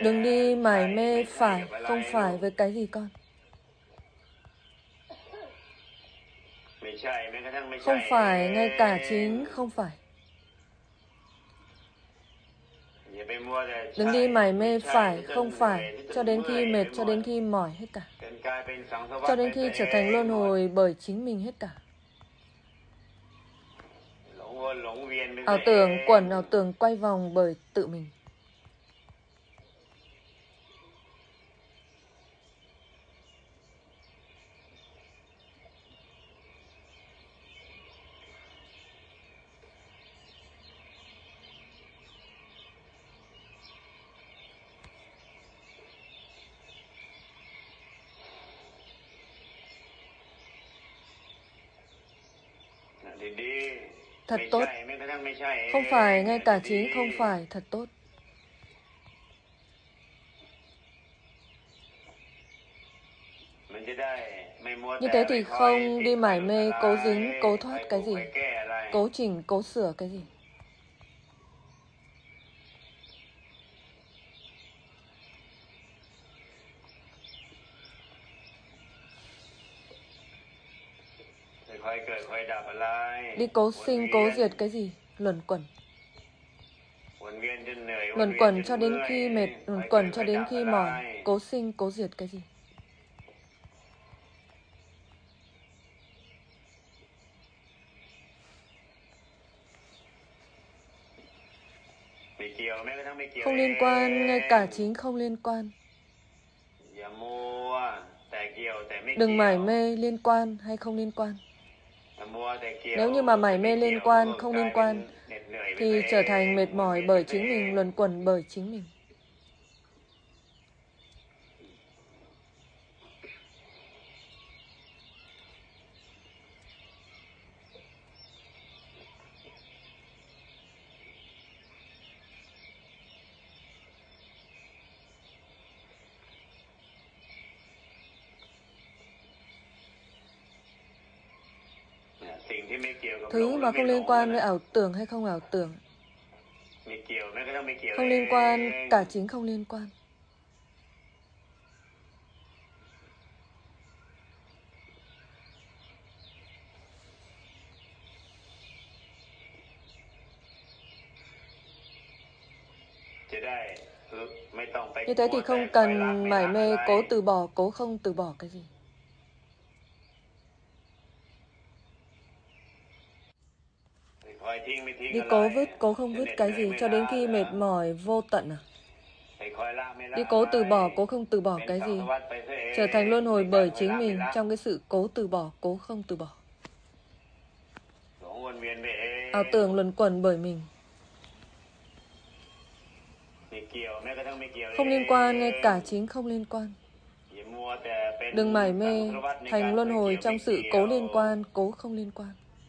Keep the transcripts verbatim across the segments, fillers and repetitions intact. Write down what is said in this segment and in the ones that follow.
Đừng đi mải mê phải, không phải với cái gì con. Không phải, ngay cả chính không phải. Đừng đi mải mê phải, không phải, cho đến khi mệt, cho đến khi mỏi hết cả. Cho đến khi trở thành luân hồi bởi chính mình hết cả. Ảo tưởng quẩn, ảo tưởng quay vòng bởi tự mình. Thật tốt. Không phải, ngay cả chính không phải, thật tốt. Như thế thì không đi mải mê, cố dính, cố thoát cái gì, cố chỉnh, cố sửa cái gì. Đi cố sinh, cố diệt cái gì, luẩn quẩn. Luẩn quẩn cho đến khi mệt, luẩn quẩn cho đến khi mỏi, cố sinh, cố diệt cái gì. Không liên quan, ngay cả chính không liên quan. Đừng mải mê liên quan hay không liên quan. Nếu như mà mải mê liên quan, không liên quan, thì trở thành mệt mỏi bởi chính mình, luẩn quẩn bởi chính mình. Thứ mà không liên quan với ảo tưởng hay không ảo tưởng. Không liên quan, cả chính không liên quan. Như thế thì không cần mải mê cố từ bỏ, cố không từ bỏ cái gì. Đi cố vứt, cố không vứt cái gì cho đến khi mệt mỏi vô tận à? Đi cố từ bỏ, cố không từ bỏ cái gì, trở thành luân hồi bởi chính mình trong cái sự cố từ bỏ, cố không từ bỏ. Ảo tưởng luẩn quẩn bởi mình. Không liên quan, ngay cả chính không liên quan. Đừng mải mê thành luân hồi trong sự cố liên quan, cố không liên quan.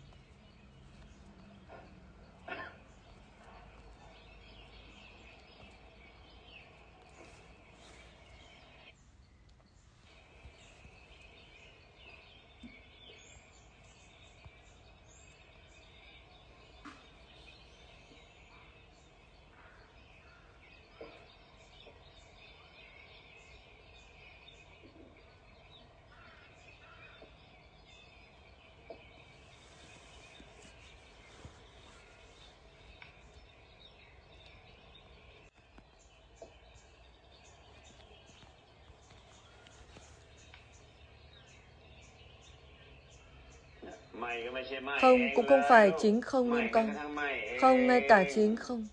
Không cũng không phải, chính không liên quan. Không, ngay cả chính không.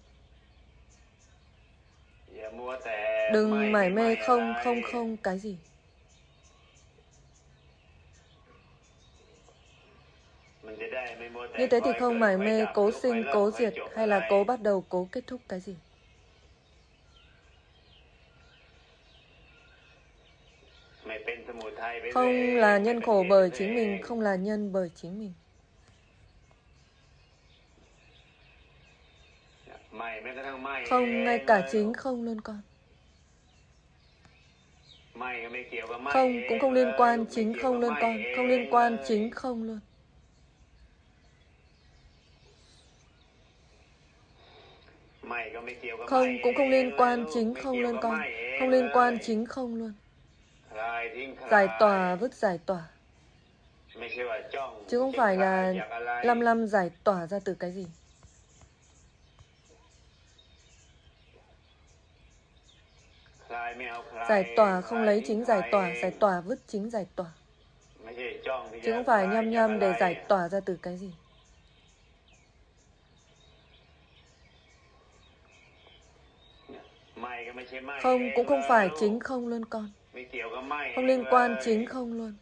Đừng mải mê không, không, không cái gì. Như thế thì không mải mê cố sinh, cố diệt hay là cố bắt đầu, cố kết thúc cái gì. Không là nhân khổ bởi chính mình, không là nhân bởi chính mình. Không, ngay cả chính không luôn con. Không cũng không liên quan, chính không luôn con. Không liên quan, chính không luôn. Không cũng không liên quan, chính không liên quan. Không liên quan, chính không luôn. Giải tỏa, vứt giải tỏa. Chứ không phải là lăm lăm giải tỏa ra từ cái gì. Giải tỏa không lấy chính giải tỏa, giải tỏa vứt chính giải tỏa. Chứ không phải nhăm nhăm để giải tỏa ra từ cái gì. Không cũng không phải, chính không luôn con. Không liên quan, chính không luôn.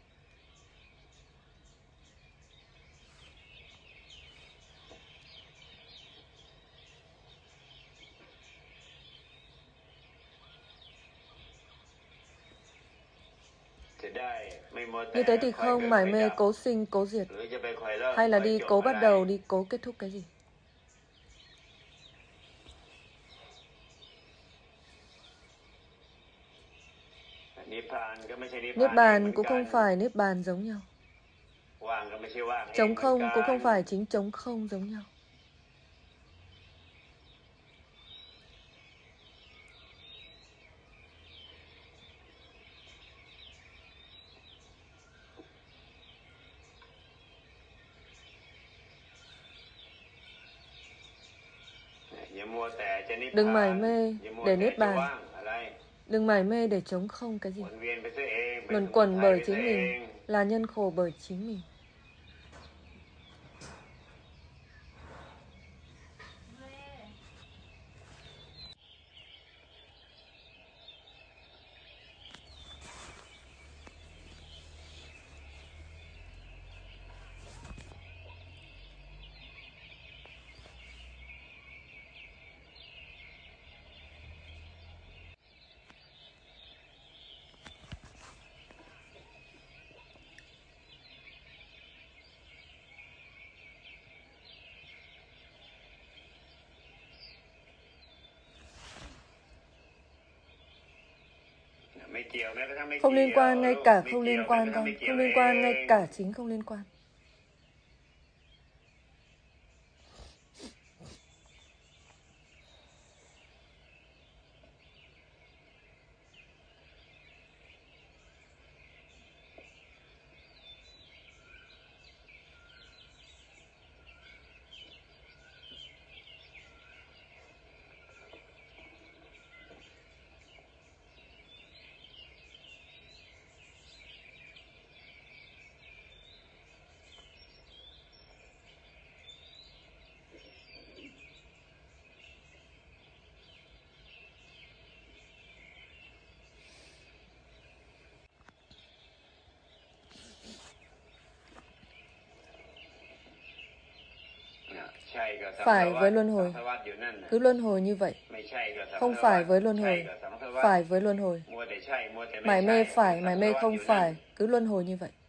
Như thế thì không mải mê cố sinh cố diệt. Hay là đi cố bắt đầu, đi cố kết thúc cái gì. Niết bàn cũng không phải niết bàn giống nhau. Trống không cũng không phải chính trống không giống nhau. Đừng mải mê để niết bàn. Đừng mải mê để trống không cái gì. Luẩn quẩn bởi chính mình, là nhân khổ bởi chính mình. Không liên quan, ngay cả không liên quan con. Không liên quan, ngay cả chính không liên quan. Phải với luân hồi, cứ luân hồi như vậy. Không phải với luân hồi, phải với luân hồi. Mải mê phải, mải mê không phải, cứ luân hồi như vậy.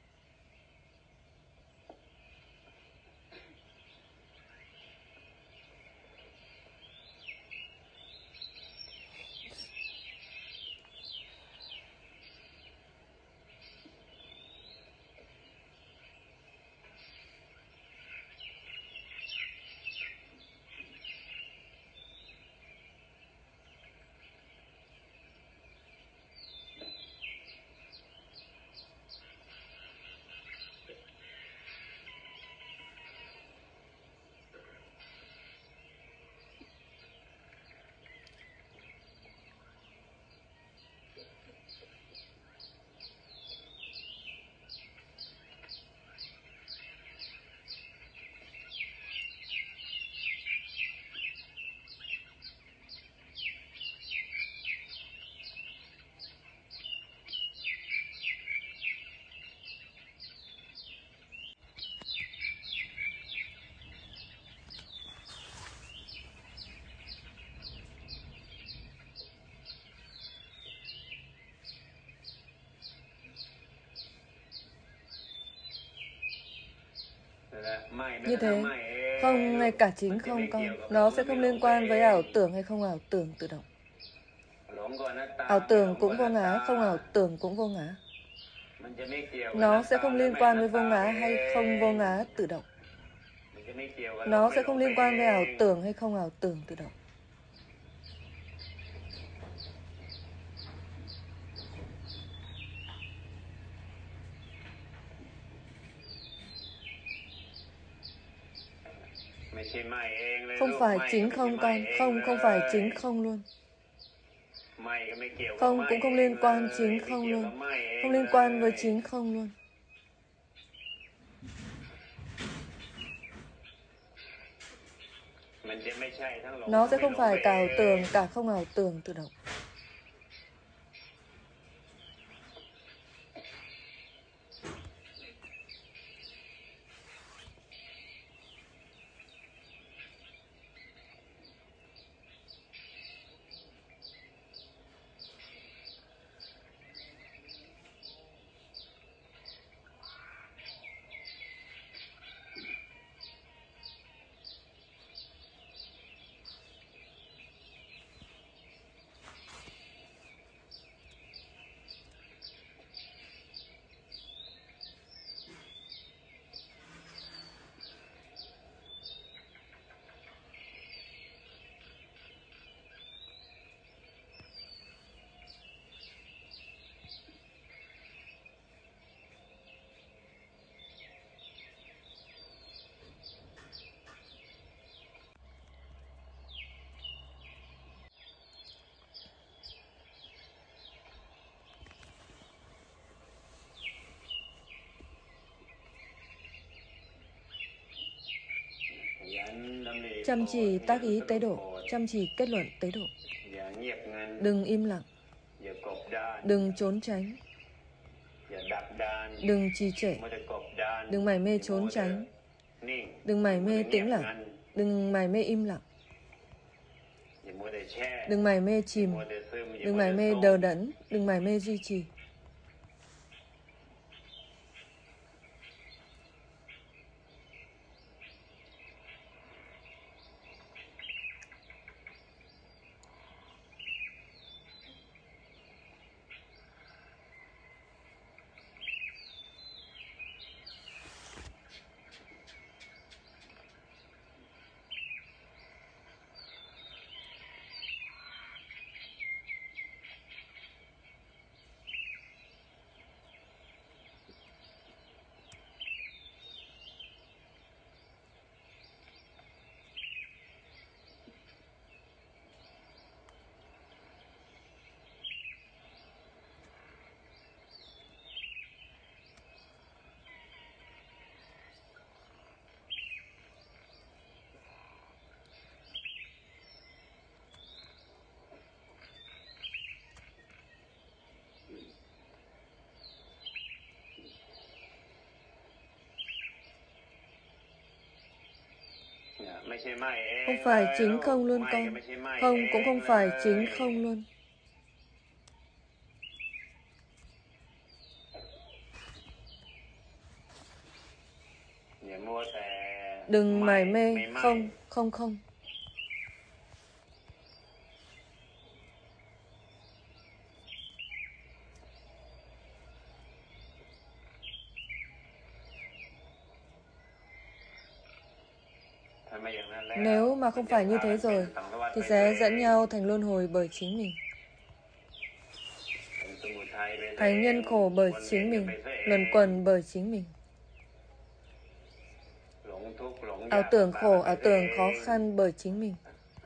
Như thế, không ngay cả chính không con. Nó sẽ không liên quan với ảo tưởng hay không ảo tưởng tự động. Ảo tưởng cũng vô ngã, không ảo tưởng cũng vô ngã. Nó sẽ không liên quan với vô ngã hay không vô ngã tự động. Nó sẽ không liên quan với ảo tưởng hay không ảo tưởng tự động. Không phải chính không con, không, không phải chính không luôn. Không cũng không liên quan chính không luôn. Không liên quan với chính không luôn. Nó sẽ không phải cả ảo tưởng, cả không ảo tưởng tự động. Chăm chỉ tác ý tế độ, chăm chỉ kết luận tế độ. Đừng im lặng, đừng trốn tránh, đừng trì trệ, đừng mải mê trốn tránh, đừng mải mê tĩnh lặng, đừng mải mê im lặng, đừng mải mê chìm, đừng mải mê đờ đẫn, đừng mải mê duy trì. Không phải chính không luôn con, không cũng không phải chính không luôn. Đừng mải mê không, không không. Nếu mà không phải như thế rồi, thì sẽ dẫn nhau thành luân hồi bởi chính mình. Thành nhân khổ bởi chính mình, luẩn quẩn bởi chính mình. Ảo tưởng khổ, ảo tưởng khó khăn bởi chính mình.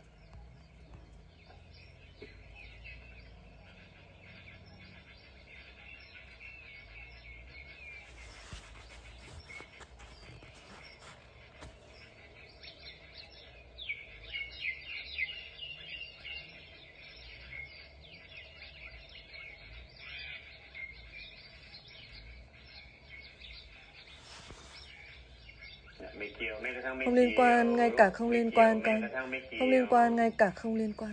Không liên quan, ngay cả không liên quan con. Không liên quan, ngay cả không liên quan.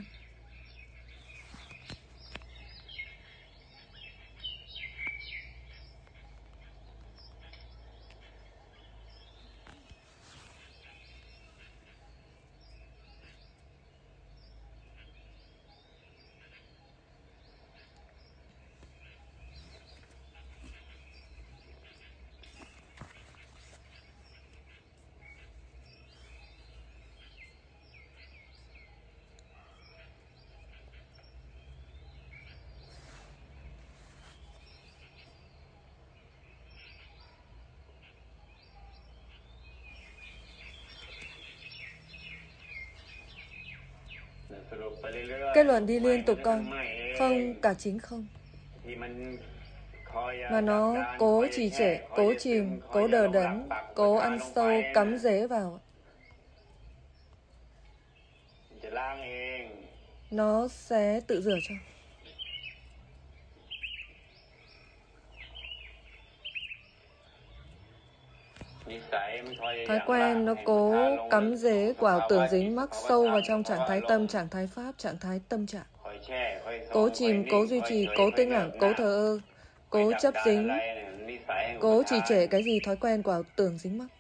Kết luận đi liên tục con. Không cả chính không. Mà nó cố trì trệ, cố chìm, cố đờ đẫn, cố ăn sâu, cắm rễ vào. Nó sẽ tự rửa cho. Thói quen nó cố cắm rễ của ảo tưởng dính mắc sâu vào trong trạng thái tâm, trạng thái pháp, trạng thái tâm trạng. Cố chìm, cố duy trì, cố tĩnh lặng, cố thờ ơ, cố chấp dính, cố trì trệ cái gì thói quen của ảo tưởng dính mắc.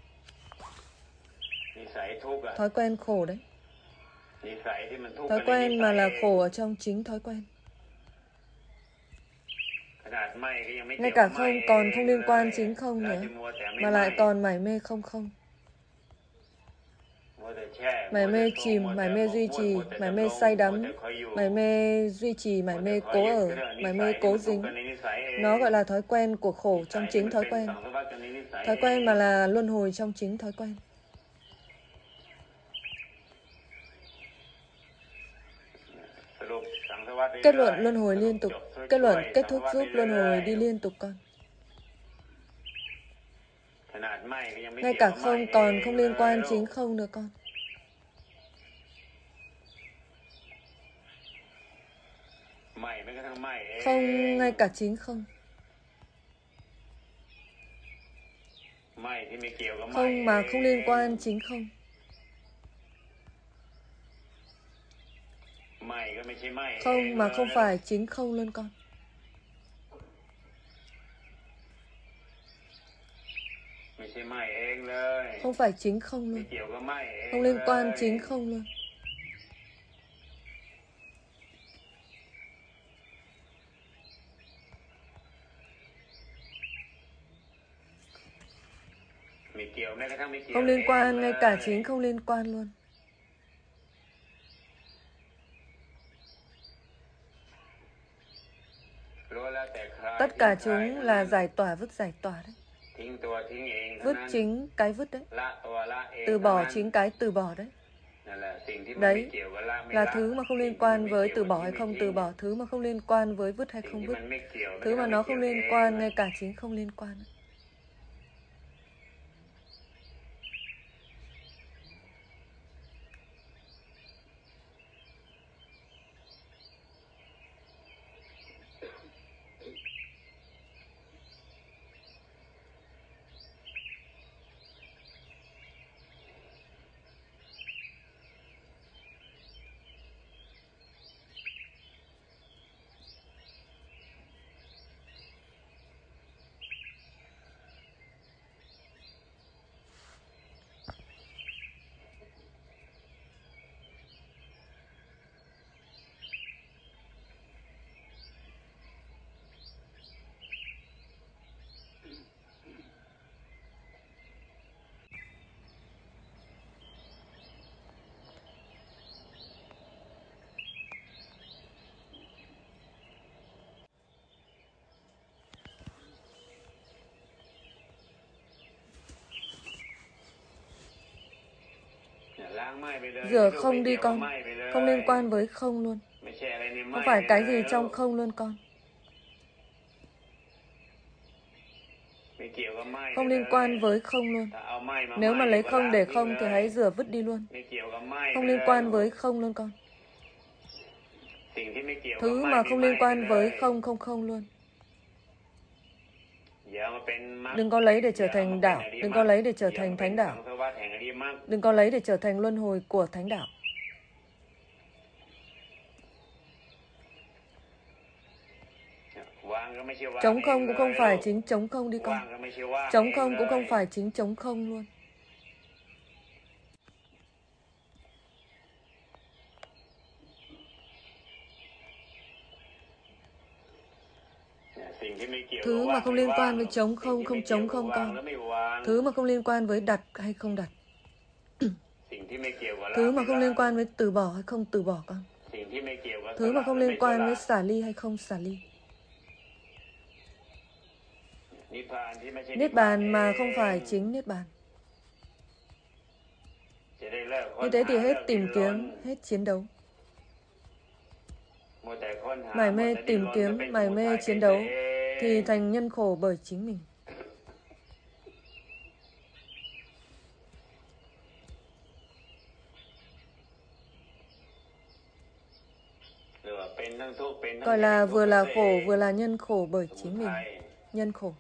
Thói quen khổ đấy. Thói quen mà là khổ ở trong chính thói quen. Ngay cả không còn không liên quan chính không nữa, mà lại còn mải mê không không. Mải mê chìm, mải mê duy trì, mải mê say đắm, mải mê duy trì, mải mê cố ở, mải mê cố dính. Nó gọi là thói quen của khổ trong chính thói quen. Thói quen mà là luân hồi trong chính thói quen. Kết luận luân hồi liên tục. Kết luận kết thúc giúp luân hồi đi liên tục con. Ngay cả không còn không liên quan chính không nữa con. Không ngay cả chính không. Không mà không liên quan chính không. Không mà không phải chính không luôn con. Không phải chính không luôn. Không liên quan chính không luôn. Không liên quan, ngay cả chính không liên quan luôn. Tất cả chúng là giải tỏa vứt giải tỏa đấy. Vứt chính cái vứt đấy. Từ bỏ chính cái từ bỏ đấy. Đấy là thứ mà không liên quan với từ bỏ hay không từ bỏ. Thứ mà không liên quan với vứt hay không vứt. Thứ mà nó không liên quan, ngay cả chính không liên quan. Rửa không đi con. Không liên quan với không luôn. Không phải cái gì trong không luôn con. Không liên quan với không luôn. Nếu mà lấy không để không thì hãy rửa vứt đi luôn. Không liên quan với không luôn con. Thứ mà không liên quan với không không không luôn. Đừng có lấy để trở thành đạo. Đừng có lấy để trở thành thánh đạo. Đừng có lấy để trở thành luân hồi của thánh đạo. Trống không cũng không phải chính trống không đi con. Trống không cũng không phải chính trống không luôn. Thứ mà không liên quan với trống không, không trống không con. Thứ mà không liên quan với đặt hay không đặt. Thứ mà không liên quan với từ bỏ hay không từ bỏ con. Thứ mà không liên quan với xả ly hay không xả ly. Niết bàn mà không phải chính niết bàn. Như thế thì hết tìm kiếm, hết chiến đấu. Mải mê tìm kiếm, mải mê chiến đấu thì thành nhân khổ bởi chính mình. Gọi là vừa là khổ vừa là nhân khổ bởi chính mình. Nhân khổ.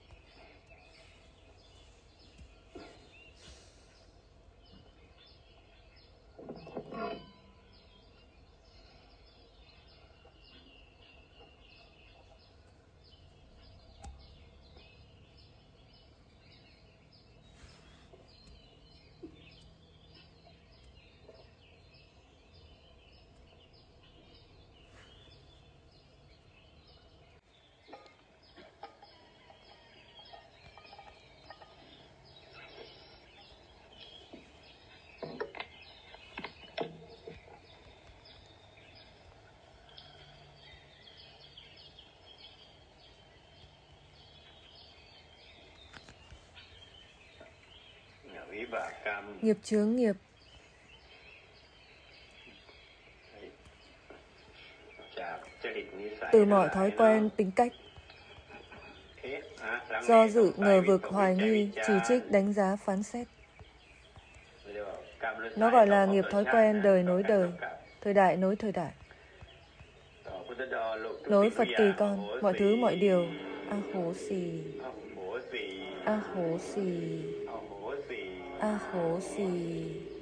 Nghiệp chướng nghiệp. Từ mọi thói quen, tính cách, do dự, ngờ vực, hoài nghi, chỉ trích, đánh giá, phán xét. Nó gọi là nghiệp thói quen đời nối đời, thời đại nối thời đại. Lối Phật kỳ con, mọi thứ mọi điều, a hố xì, a hố xì, a hố xì.